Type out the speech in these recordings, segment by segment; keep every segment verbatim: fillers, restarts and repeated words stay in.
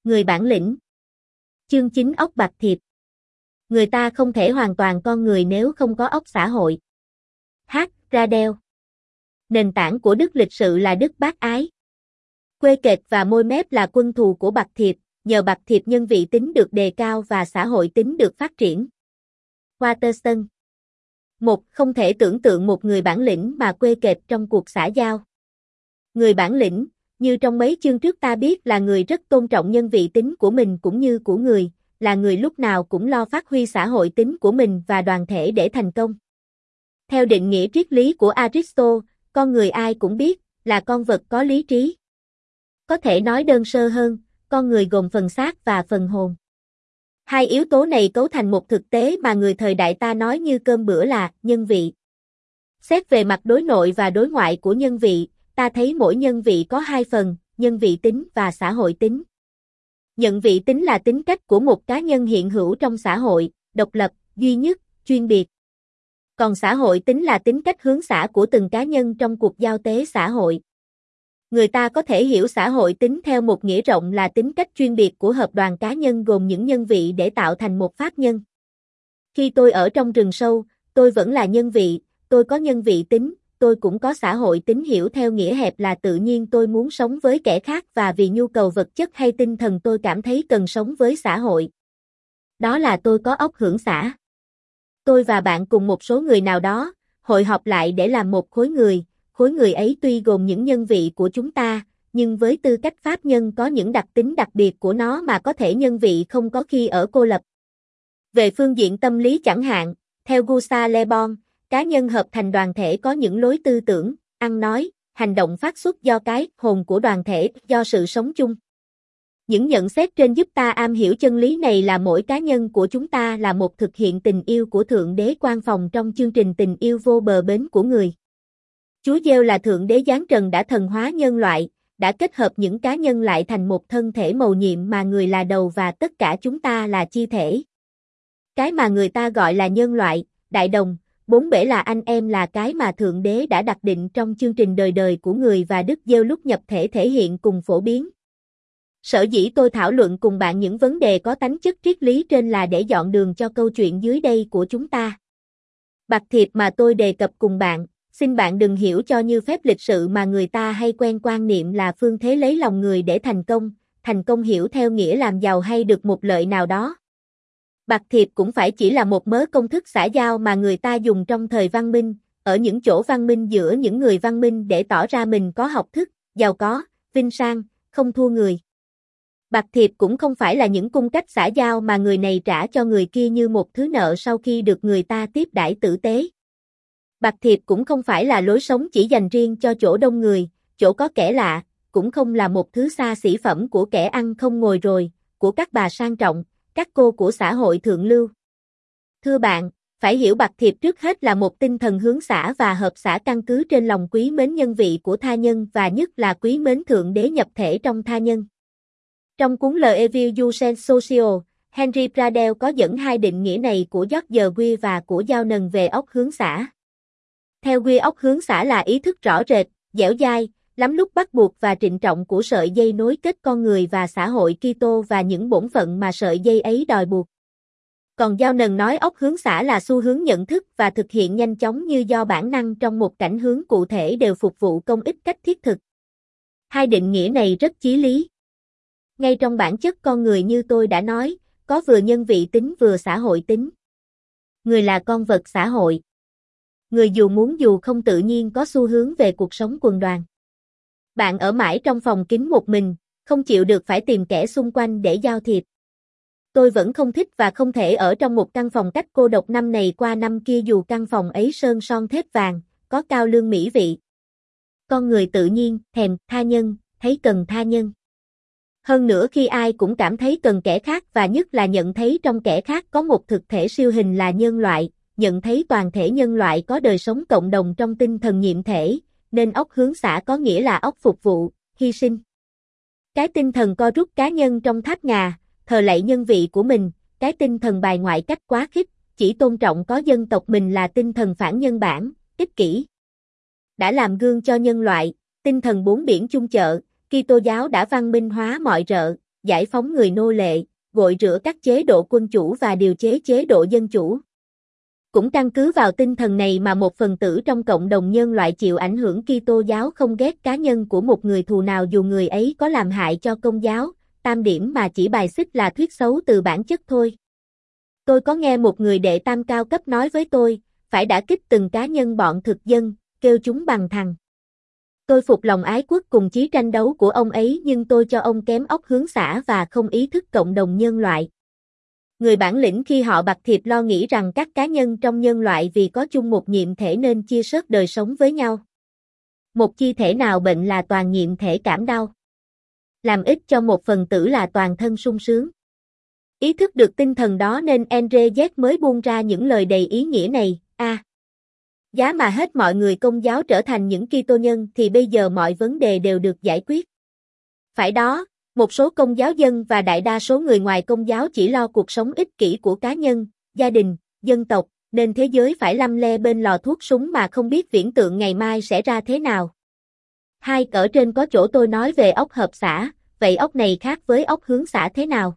Người bản lĩnh. Chương chín ốc bạc thiệp. Người ta không thể hoàn toàn con người nếu không có óc xã hội. H. Radel. Nền tảng của đức lịch sự là đức bác ái. Quê kệt và môi mép là quân thù của bạc thiệp, nhờ bạc thiệp nhân vị tính được đề cao và xã hội tính được phát triển. Waterston. Một. Không thể tưởng tượng một người bản lĩnh mà quê kệt trong cuộc xã giao. Người bản lĩnh, như trong mấy chương trước ta biết, là người rất tôn trọng nhân vị tính của mình cũng như của người, là người lúc nào cũng lo phát huy xã hội tính của mình và đoàn thể để thành công. Theo định nghĩa triết lý của Aristotle, con người ai cũng biết, là con vật có lý trí. Có thể nói đơn sơ hơn, con người gồm phần xác và phần hồn. Hai yếu tố này cấu thành một thực tế mà người thời đại ta nói như cơm bữa là nhân vị. Xét về mặt đối nội và đối ngoại của nhân vị, ta thấy mỗi nhân vị có hai phần, nhân vị tính và xã hội tính. Nhân vị tính là tính cách của một cá nhân hiện hữu trong xã hội, độc lập, duy nhất, chuyên biệt. Còn xã hội tính là tính cách hướng xã của từng cá nhân trong cuộc giao tế xã hội. Người ta có thể hiểu xã hội tính theo một nghĩa rộng là tính cách chuyên biệt của hợp đoàn cá nhân gồm những nhân vị để tạo thành một pháp nhân. Khi tôi ở trong rừng sâu, tôi vẫn là nhân vị, tôi có nhân vị tính, tôi cũng có xã hội tính hiểu theo nghĩa hẹp là tự nhiên tôi muốn sống với kẻ khác và vì nhu cầu vật chất hay tinh thần tôi cảm thấy cần sống với xã hội. Đó là tôi có óc hưởng xã. Tôi và bạn cùng một số người nào đó, hội họp lại để làm một khối người, khối người ấy tuy gồm những nhân vị của chúng ta, nhưng với tư cách pháp nhân có những đặc tính đặc biệt của nó mà có thể nhân vị không có khi ở cô lập. Về phương diện tâm lý chẳng hạn, theo Gustave Le Bon, cá nhân hợp thành đoàn thể có những lối tư tưởng, ăn nói, hành động phát xuất do cái hồn của đoàn thể, do sự sống chung. Những nhận xét trên giúp ta am hiểu chân lý này là mỗi cá nhân của chúng ta là một thực hiện tình yêu của Thượng Đế quan phòng trong chương trình tình yêu vô bờ bến của người. Chúa Giêsu là Thượng Đế giáng trần đã thần hóa nhân loại, đã kết hợp những cá nhân lại thành một thân thể mầu nhiệm mà người là đầu và tất cả chúng ta là chi thể. Cái mà người ta gọi là nhân loại, đại đồng, bốn bể là anh em là cái mà Thượng Đế đã đặt định trong chương trình đời đời của người và Đức Giêsu lúc nhập thể thể hiện cùng phổ biến. Sở dĩ tôi thảo luận cùng bạn những vấn đề có tánh chất triết lý trên là để dọn đường cho câu chuyện dưới đây của chúng ta. Bạc thiệp mà tôi đề cập cùng bạn, xin bạn đừng hiểu cho như phép lịch sự mà người ta hay quen quan niệm là phương thế lấy lòng người để thành công, thành công hiểu theo nghĩa làm giàu hay được một lợi nào đó. Bạc thiệp cũng phải chỉ là một mớ công thức xã giao mà người ta dùng trong thời văn minh, ở những chỗ văn minh giữa những người văn minh để tỏ ra mình có học thức, giàu có, vinh sang, không thua người. Bạc thiệp cũng không phải là những cung cách xã giao mà người này trả cho người kia như một thứ nợ sau khi được người ta tiếp đãi tử tế. Bạc thiệp cũng không phải là lối sống chỉ dành riêng cho chỗ đông người, chỗ có kẻ lạ, cũng không là một thứ xa xỉ phẩm của kẻ ăn không ngồi rồi, của các bà sang trọng, các cô của xã hội thượng lưu. Thưa bạn, phải hiểu bạc thiệp trước hết là một tinh thần hướng xã và hợp xã căn cứ trên lòng quý mến nhân vị của tha nhân và nhất là quý mến Thượng Đế nhập thể trong tha nhân. Trong cuốn L'Evil du Sens Social, Henry Pradel có dẫn hai định nghĩa này của George Weah và của Giao Nần về óc hướng xã. Theo Weah, óc hướng xã là ý thức rõ rệt, dẻo dai, lắm lúc bắt buộc và trịnh trọng của sợi dây nối kết con người và xã hội Kitô và những bổn phận mà sợi dây ấy đòi buộc. Còn Giao Nần nói óc hướng xã là xu hướng nhận thức và thực hiện nhanh chóng như do bản năng trong một cảnh hướng cụ thể đều phục vụ công ích cách thiết thực. Hai định nghĩa này rất chí lý. Ngay trong bản chất con người như tôi đã nói, có vừa nhân vị tính vừa xã hội tính. Người là con vật xã hội. Người dù muốn dù không tự nhiên có xu hướng về cuộc sống quần đoàn. Bạn ở mãi trong phòng kín một mình, không chịu được phải tìm kẻ xung quanh để giao thiệp. Tôi vẫn không thích và không thể ở trong một căn phòng cách cô độc năm này qua năm kia dù căn phòng ấy sơn son thép vàng, có cao lương mỹ vị. Con người tự nhiên, thèm, tha nhân, thấy cần tha nhân. Hơn nữa khi ai cũng cảm thấy cần kẻ khác và nhất là nhận thấy trong kẻ khác có một thực thể siêu hình là nhân loại, nhận thấy toàn thể nhân loại có đời sống cộng đồng trong tinh thần nhiệm thể, nên óc hướng xã có nghĩa là óc phục vụ, hy sinh. Cái tinh thần co rút cá nhân trong tháp ngà, thờ lạy nhân vị của mình, cái tinh thần bài ngoại cách quá khích, chỉ tôn trọng có dân tộc mình là tinh thần phản nhân bản, ích kỷ. Đã làm gương cho nhân loại, tinh thần bốn biển chung chợ, Kitô giáo đã văn minh hóa mọi rợ, giải phóng người nô lệ, gội rửa các chế độ quân chủ và điều chế chế độ dân chủ. Cũng căn cứ vào tinh thần này mà một phần tử trong cộng đồng nhân loại chịu ảnh hưởng Kitô giáo không ghét cá nhân của một người thù nào dù người ấy có làm hại cho Công giáo, tam điểm mà chỉ bài xích là thuyết xấu từ bản chất thôi. Tôi có nghe một người đệ tam cao cấp nói với tôi, phải đả kích từng cá nhân bọn thực dân, kêu chúng bằng thằng. Tôi phục lòng ái quốc cùng chí tranh đấu của ông ấy nhưng tôi cho ông kém óc hướng xã và không ý thức cộng đồng nhân loại. Người bản lĩnh khi họ bạc thiệp lo nghĩ rằng các cá nhân trong nhân loại vì có chung một nhiệm thể nên chia sớt đời sống với nhau. Một chi thể nào bệnh là toàn nhiệm thể cảm đau. Làm ích cho một phần tử là toàn thân sung sướng. Ý thức được tinh thần đó nên André Z mới buông ra những lời đầy ý nghĩa này, a. À, giá mà hết mọi người Công giáo trở thành những Kitô nhân thì bây giờ mọi vấn đề đều được giải quyết. Phải đó, một số Công giáo dân và đại đa số người ngoài Công giáo chỉ lo cuộc sống ích kỷ của cá nhân, gia đình, dân tộc, nên thế giới phải lăm le bên lò thuốc súng mà không biết viễn tượng ngày mai sẽ ra thế nào. Hai, ở trên có chỗ tôi nói về óc hợp xã, vậy óc này khác với óc hướng xã thế nào?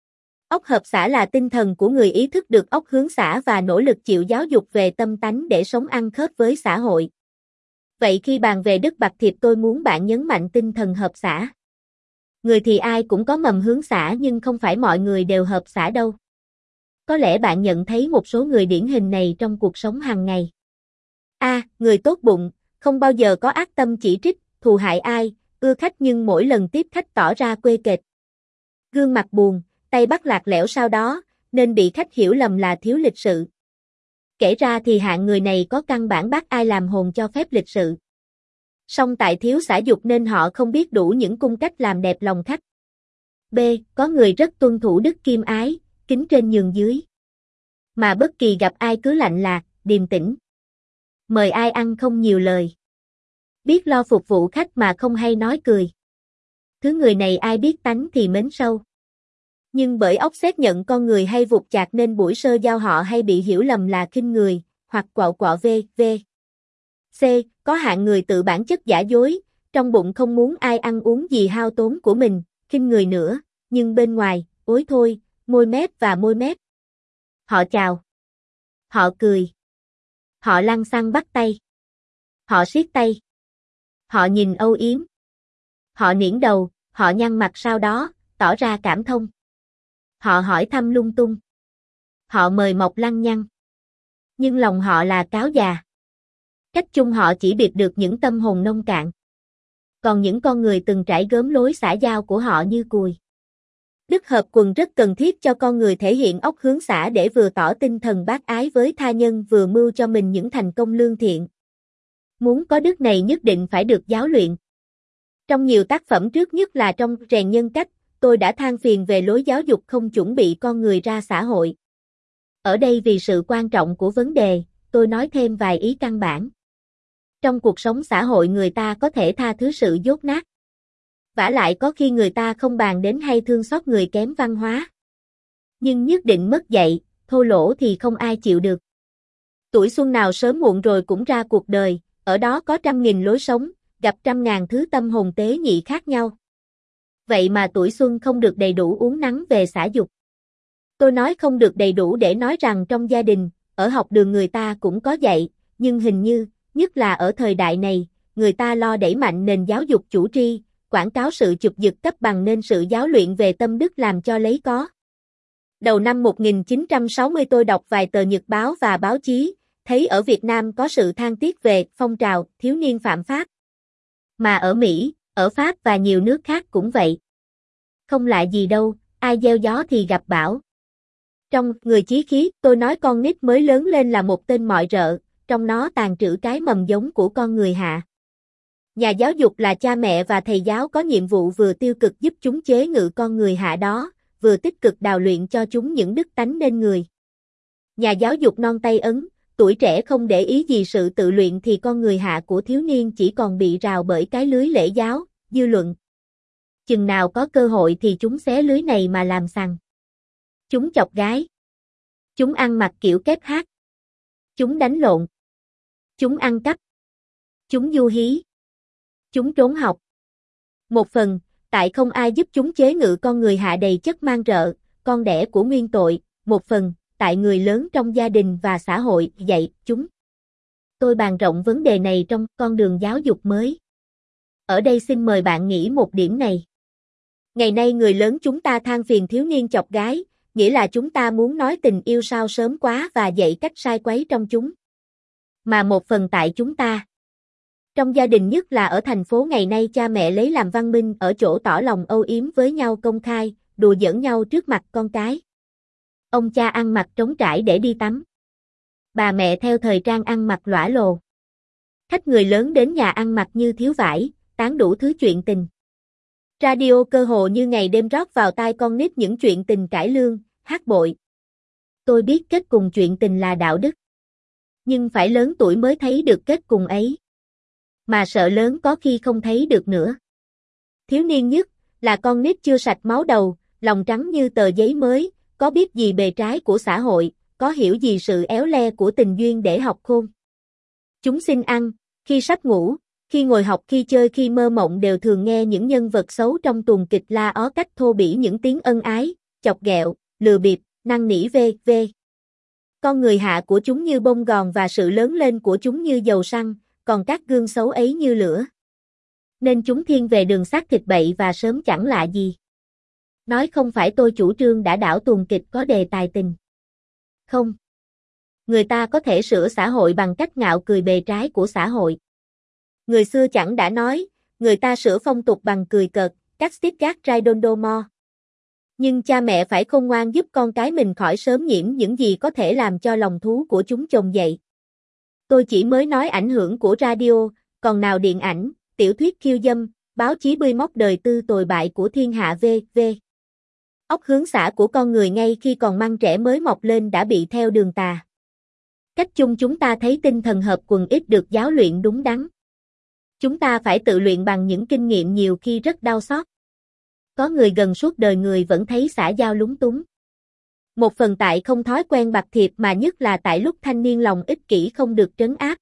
Óc hợp xã là tinh thần của người ý thức được óc hướng xã và nỗ lực chịu giáo dục về tâm tánh để sống ăn khớp với xã hội. Vậy khi bàn về Đức Bạc Thiệp tôi muốn bạn nhấn mạnh tinh thần hợp xã. Người thì ai cũng có mầm hướng xã nhưng không phải mọi người đều hợp xã đâu. Có lẽ bạn nhận thấy một số người điển hình này trong cuộc sống hàng ngày. A. À, người tốt bụng, không bao giờ có ác tâm chỉ trích, thù hại ai, ưa khách nhưng mỗi lần tiếp khách tỏ ra quê kệt. Gương mặt buồn, tay bắt lạc lẽo sau đó, nên bị khách hiểu lầm là thiếu lịch sự. Kể ra thì hạng người này có căn bản bác ai làm hồn cho phép lịch sự. Song tại thiếu xã dục nên họ không biết đủ những cung cách làm đẹp lòng khách. B. Có người rất tuân thủ đức kim ái, kính trên nhường dưới. Mà bất kỳ gặp ai cứ lạnh lạc, điềm tĩnh. Mời ai ăn không nhiều lời. Biết lo phục vụ khách mà không hay nói cười. Thứ người này ai biết tánh thì mến sâu. Nhưng bởi óc xét nhận con người hay vụt chạc nên buổi sơ giao họ hay bị hiểu lầm là khinh người, hoặc quạo quọ v, v. C. Có hạng người tự bản chất giả dối, trong bụng không muốn ai ăn uống gì hao tốn của mình, khinh người nữa, nhưng bên ngoài, ối thôi, môi mép và môi mép. Họ chào. Họ cười. Họ lăng xăng bắt tay. Họ siết tay. Họ nhìn âu yếm. Họ niễn đầu, họ nhăn mặt sau đó, tỏ ra cảm thông. Họ hỏi thăm lung tung. Họ mời mọc lăng nhăng. Nhưng lòng họ là cáo già. Cách chung họ chỉ biệt được những tâm hồn nông cạn. Còn những con người từng trải gớm lối xã giao của họ như cùi. Đức hợp quần rất cần thiết cho con người thể hiện óc hướng xã để vừa tỏ tinh thần bác ái với tha nhân vừa mưu cho mình những thành công lương thiện. Muốn có đức này nhất định phải được giáo luyện. Trong nhiều tác phẩm trước nhất là trong Rèn nhân cách, tôi đã than phiền về lối giáo dục không chuẩn bị con người ra xã hội. Ở đây vì sự quan trọng của vấn đề, tôi nói thêm vài ý căn bản. Trong cuộc sống xã hội người ta có thể tha thứ sự dốt nát. Vả lại có khi người ta không bàn đến hay thương xót người kém văn hóa. Nhưng nhất định mất dạy, thô lỗ thì không ai chịu được. Tuổi xuân nào sớm muộn rồi cũng ra cuộc đời, ở đó có trăm nghìn lối sống, gặp trăm ngàn thứ tâm hồn tế nhị khác nhau. Vậy mà tuổi xuân không được đầy đủ uốn nắn về xã dục. Tôi nói không được đầy đủ để nói rằng trong gia đình, ở học đường người ta cũng có dạy, nhưng hình như, nhất là ở thời đại này, người ta lo đẩy mạnh nền giáo dục chủ tri, quảng cáo sự chụp giật cấp bằng nên sự giáo luyện về tâm đức làm cho lấy có. Đầu năm một nghìn chín trăm sáu mươi tôi đọc vài tờ nhật báo và báo chí, thấy ở Việt Nam có sự than tiếc về phong trào thiếu niên phạm pháp. Mà ở Mỹ, ở Pháp và nhiều nước khác cũng vậy. Không lạ gì đâu, ai gieo gió thì gặp bão. Trong Người chí khí, tôi nói con nít mới lớn lên là một tên mọi rợ, trong nó tàn trữ cái mầm giống của con người hạ. Nhà giáo dục là cha mẹ và thầy giáo có nhiệm vụ vừa tiêu cực giúp chúng chế ngự con người hạ đó, vừa tích cực đào luyện cho chúng những đức tánh nên người. Nhà giáo dục non tay ấn, tuổi trẻ không để ý gì sự tự luyện thì con người hạ của thiếu niên chỉ còn bị rào bởi cái lưới lễ giáo, dư luận. Chừng nào có cơ hội thì chúng xé lưới này mà làm sằng. Chúng chọc gái. Chúng ăn mặc kiểu kép hát. Chúng đánh lộn. Chúng ăn cắp. Chúng du hí. Chúng trốn học. Một phần, tại không ai giúp chúng chế ngự con người hạ đầy chất mang rợ, con đẻ của nguyên tội, một phần, tại người lớn trong gia đình và xã hội dạy chúng. Tôi bàn rộng vấn đề này trong con đường giáo dục mới. Ở đây xin mời bạn nghĩ một điểm này. Ngày nay người lớn chúng ta than phiền thiếu niên chọc gái, nghĩa là chúng ta muốn nói tình yêu sao sớm quá và dạy cách sai quấy trong chúng. Mà một phần tại chúng ta. Trong gia đình nhất là ở thành phố ngày nay cha mẹ lấy làm văn minh ở chỗ tỏ lòng âu yếm với nhau công khai, đùa giỡn nhau trước mặt con cái. Ông cha ăn mặc trống trải để đi tắm. Bà mẹ theo thời trang ăn mặc lõa lồ. Khách người lớn đến nhà ăn mặc như thiếu vải, tán đủ thứ chuyện tình. Radio cơ hồ như ngày đêm rót vào tai con nít những chuyện tình cải lương, hát bội. Tôi biết kết cùng chuyện tình là đạo đức. Nhưng phải lớn tuổi mới thấy được kết cùng ấy. Mà sợ lớn có khi không thấy được nữa. Thiếu niên nhất, là con nít chưa sạch máu đầu, lòng trắng như tờ giấy mới, có biết gì bề trái của xã hội, có hiểu gì sự éo le của tình duyên để học khôn. Chúng xin ăn, khi sắp ngủ, khi ngồi học khi chơi khi mơ mộng đều thường nghe những nhân vật xấu trong tuồng kịch la ó cách thô bỉ những tiếng ân ái, chọc ghẹo, lừa bịp, năn nỉ vê vê. Con người hạ của chúng như bông gòn và sự lớn lên của chúng như dầu xăng, còn các gương xấu ấy như lửa. Nên chúng thiên về đường xác thịt bậy và sớm chẳng lạ gì. Nói không phải tôi chủ trương đã đảo tuồng kịch có đề tài tình. Không. Người ta có thể sửa xã hội bằng cách ngạo cười bề trái của xã hội. Người xưa chẳng đã nói, người ta sửa phong tục bằng cười cợt, các stick gác Rai-đôn-đô-mo. Nhưng cha mẹ phải khôn ngoan giúp con cái mình khỏi sớm nhiễm những gì có thể làm cho lòng thú của chúng chồng dậy. Tôi chỉ mới nói ảnh hưởng của radio, còn nào điện ảnh, tiểu thuyết khiêu dâm, báo chí bươi móc đời tư tồi bại của thiên hạ vê vê. Óc hướng xả của con người ngay khi còn măng trẻ mới mọc lên đã bị theo đường tà. Cách chung chúng ta thấy tinh thần hợp quần ít được giáo luyện đúng đắn. Chúng ta phải tự luyện bằng những kinh nghiệm nhiều khi rất đau xót. Có người gần suốt đời người vẫn thấy xã giao lúng túng. Một phần tại không thói quen bạc thiệp mà nhất là tại lúc thanh niên lòng ích kỷ không được trấn áp.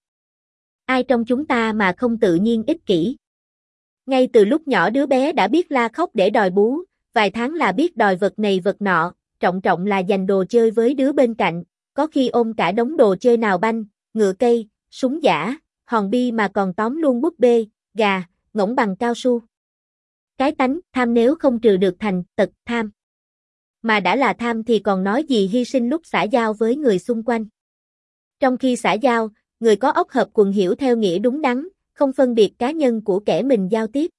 Ai trong chúng ta mà không tự nhiên ích kỷ? Ngay từ lúc nhỏ đứa bé đã biết la khóc để đòi bú, vài tháng là biết đòi vật này vật nọ, trọng trọng là giành đồ chơi với đứa bên cạnh, có khi ôm cả đống đồ chơi nào banh, ngựa cây, súng giả, hòn bi mà còn tóm luôn búp bê, gà, ngỗng bằng cao su. Cái tánh tham nếu không trừ được thành tật tham. Mà đã là tham thì còn nói gì hy sinh lúc xã giao với người xung quanh. Trong khi xã giao, người có óc hợp quần hiểu theo nghĩa đúng đắn, không phân biệt cá nhân của kẻ mình giao tiếp.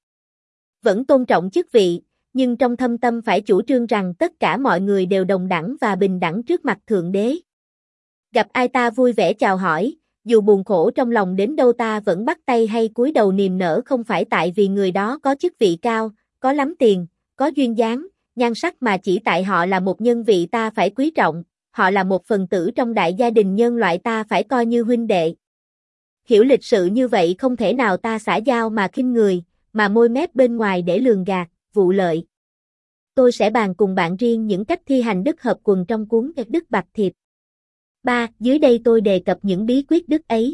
Vẫn tôn trọng chức vị, nhưng trong thâm tâm phải chủ trương rằng tất cả mọi người đều đồng đẳng và bình đẳng trước mặt Thượng Đế. Gặp ai ta vui vẻ chào hỏi, dù buồn khổ trong lòng đến đâu ta vẫn bắt tay hay cúi đầu niềm nở không phải tại vì người đó có chức vị cao, có lắm tiền, có duyên dáng, nhan sắc mà chỉ tại họ là một nhân vị ta phải quý trọng, họ là một phần tử trong đại gia đình nhân loại ta phải coi như huynh đệ. Hiểu lịch sự như vậy không thể nào ta xã giao mà khinh người, mà môi mép bên ngoài để lường gạt, vụ lợi. Tôi sẽ bàn cùng bạn riêng những cách thi hành đức hợp quần trong cuốn Đức Bạc Thiệp. ba. Dưới đây tôi đề cập những bí quyết đức ấy.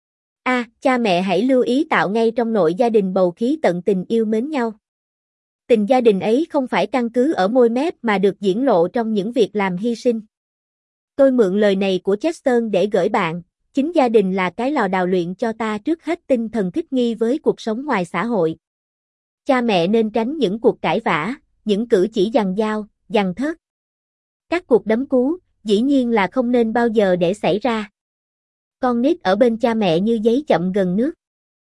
A. Cha mẹ hãy lưu ý tạo ngay trong nội gia đình bầu khí tận tình yêu mến nhau. Tình gia đình ấy không phải căn cứ ở môi mép mà được diễn lộ trong những việc làm hy sinh. Tôi mượn lời này của Chesterton để gửi bạn, chính gia đình là cái lò đào luyện cho ta trước hết tinh thần thích nghi với cuộc sống ngoài xã hội. Cha mẹ nên tránh những cuộc cãi vã, những cử chỉ giằng giao, giằng thớt. Các cuộc đấm cú, dĩ nhiên là không nên bao giờ để xảy ra. Con nít ở bên cha mẹ như giấy chậm gần nước.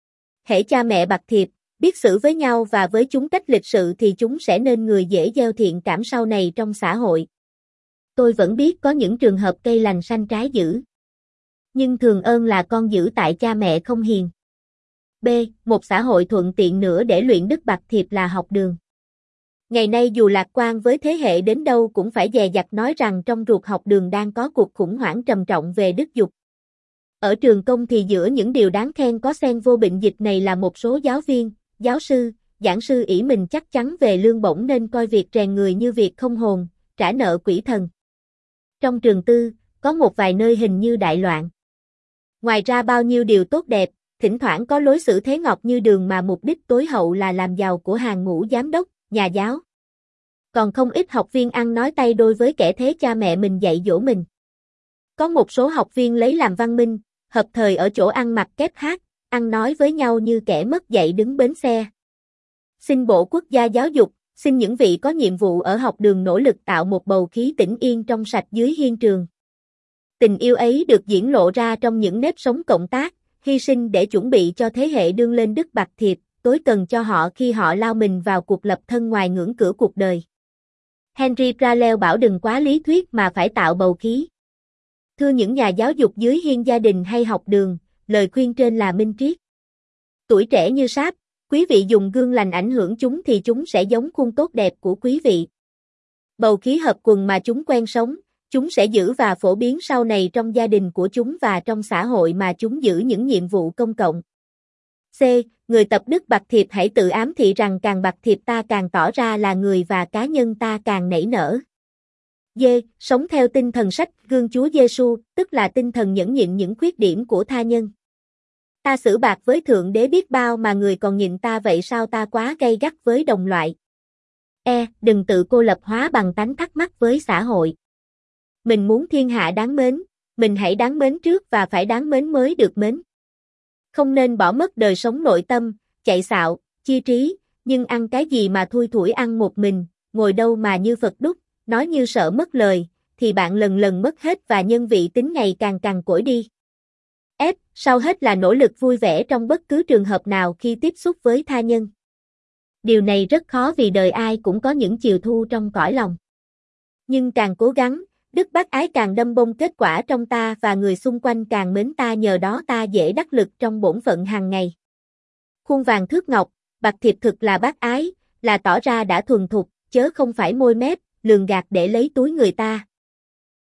Hễ cha mẹ bạc thiệp, biết xử với nhau và với chúng cách lịch sự thì chúng sẽ nên người dễ gieo thiện cảm sau này trong xã hội. Tôi vẫn biết có những trường hợp cây lành xanh trái dữ. Nhưng thường ơn là con dữ tại cha mẹ không hiền. B. Một xã hội thuận tiện nữa để luyện đức bạc thiệp là học đường. Ngày nay dù lạc quan với thế hệ đến đâu cũng phải dè dặt nói rằng trong ruột học đường đang có cuộc khủng hoảng trầm trọng về đức dục. Ở trường công thì giữa những điều đáng khen có xen vô bệnh dịch này là một số giáo viên, giáo sư, giảng sư ỷ mình chắc chắn về lương bổng nên coi việc rèn người như việc không hồn, trả nợ quỷ thần. Trong trường tư, có một vài nơi hình như đại loạn. Ngoài ra bao nhiêu điều tốt đẹp, thỉnh thoảng có lối xử thế ngọt như đường mà mục đích tối hậu là làm giàu của hàng ngũ giám đốc, nhà giáo. Còn không ít học viên ăn nói tay đôi với kẻ thế cha mẹ mình dạy dỗ mình. Có một số học viên lấy làm văn minh, hợp thời ở chỗ ăn mặc kép hát, ăn nói với nhau như kẻ mất dạy đứng bến xe. Xin Bộ Quốc gia Giáo dục, xin những vị có nhiệm vụ ở học đường nỗ lực tạo một bầu khí tĩnh yên trong sạch dưới hiên trường. Tình yêu ấy được diễn lộ ra trong những nếp sống cộng tác, hy sinh để chuẩn bị cho thế hệ đương lên Đức Bạch Thiệp, tối cần cho họ khi họ lao mình vào cuộc lập thân ngoài ngưỡng cửa cuộc đời. Henry Parlell bảo đừng quá lý thuyết mà phải tạo bầu khí. Thưa những nhà giáo dục dưới hiên gia đình hay học đường, lời khuyên trên là minh triết. Tuổi trẻ như sáp, quý vị dùng gương lành ảnh hưởng chúng thì chúng sẽ giống khuôn tốt đẹp của quý vị. Bầu khí hợp quần mà chúng quen sống, chúng sẽ giữ và phổ biến sau này trong gia đình của chúng và trong xã hội mà chúng giữ những nhiệm vụ công cộng. C. Người tập Đức Bạch Thiệp hãy tự ám thị rằng càng bạch thiệp ta càng tỏ ra là người và cá nhân ta càng nảy nở. D. Sống theo tinh thần sách gương Chúa Giêsu, tức là tinh thần nhẫn nhịn những khuyết điểm của tha nhân. Ta xử bạc với Thượng Đế biết bao mà người còn nhịn ta vậy sao ta quá gay gắt với đồng loại. E. Đừng tự cô lập hóa bằng tánh thắc mắc với xã hội. Mình muốn thiên hạ đáng mến, mình hãy đáng mến trước và phải đáng mến mới được mến. Không nên bỏ mất đời sống nội tâm, chạy xạo, chia trí, nhưng ăn cái gì mà thui thủi ăn một mình, ngồi đâu mà như Phật đúc, nói như sợ mất lời, thì bạn lần lần mất hết và nhân vị tính ngày càng cằn cỗi đi. F. Sau hết là nỗ lực vui vẻ trong bất cứ trường hợp nào khi tiếp xúc với tha nhân. Điều này rất khó vì đời ai cũng có những chiều thu trong cõi lòng. Nhưng càng cố gắng, đức bác ái càng đâm bông kết quả trong ta và người xung quanh càng mến ta nhờ đó ta dễ đắc lực trong bổn phận hàng ngày. Khuôn vàng thước ngọc, bạch thiệp thực là bác ái, là tỏ ra đã thuần thục, chớ không phải môi mép, lường gạt để lấy túi người ta.